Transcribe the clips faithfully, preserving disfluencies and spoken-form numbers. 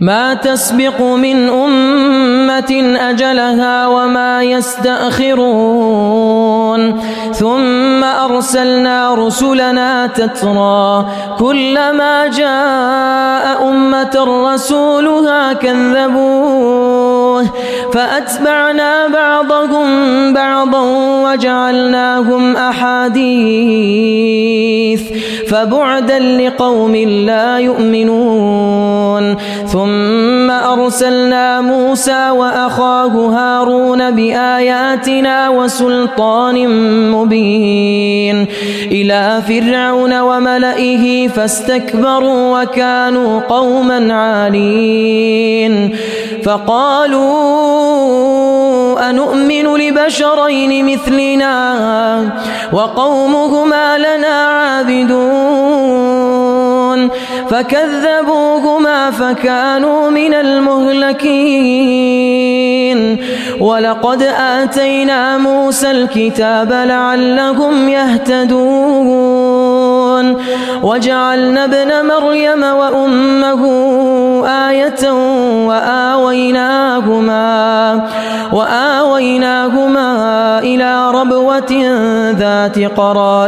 ما تسبق من أمة أجلها وما يستأخرون ثم أرسلنا رسلنا تترى كلما جاء أمة رسولها كذبوه فأتبعنا بعضهم بعضا وجعلناهم أحاديث فبعدا لقوم لا يؤمنون ثم أرسلنا موسى وأخاه هارون بآياتنا وسلطان مبين إلى فرعون وملئه فاستكبروا وكانوا قوما عالين فقالوا أنؤمن لبشرين مثلنا وقومهما لنا عابدون فكذبوهما فكانوا من المهلكين ولقد آتينا موسى الكتاب لعلهم يهتدون وجعلنا ابن مريم وأمه آية وآويناهما وآويناهما إلى ربوة ذات قرار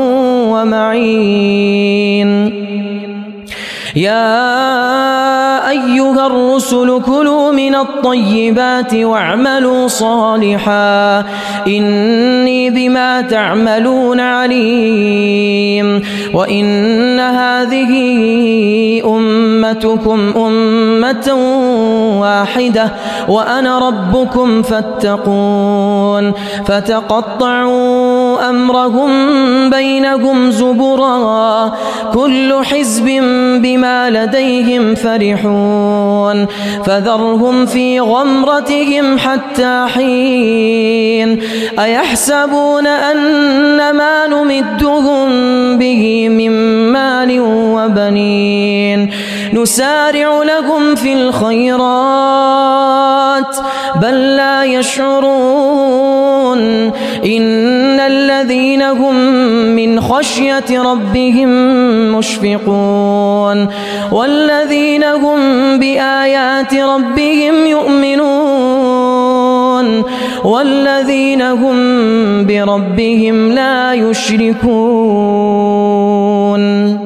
ومعين يا أيها الرسل كلوا من الطيبات واعملوا صالحا إني بما تعملون عليم وإن هذه أمتكم أمة واحدة وأنا ربكم فاتقون فتقطعوا أمرهم بينهم زبرا كل حزب بما لديهم فرحون فذرهم في غمرتهم حتى حين أيحسبون أن ما نمدهم به من مال وبنين نسارع لهم في الخيرات بل لا يشعرون إن الذين هم من خشية ربهم مشفقون والذين هم بآيات ربهم يؤمنون والذين هم بربهم لا يشركون.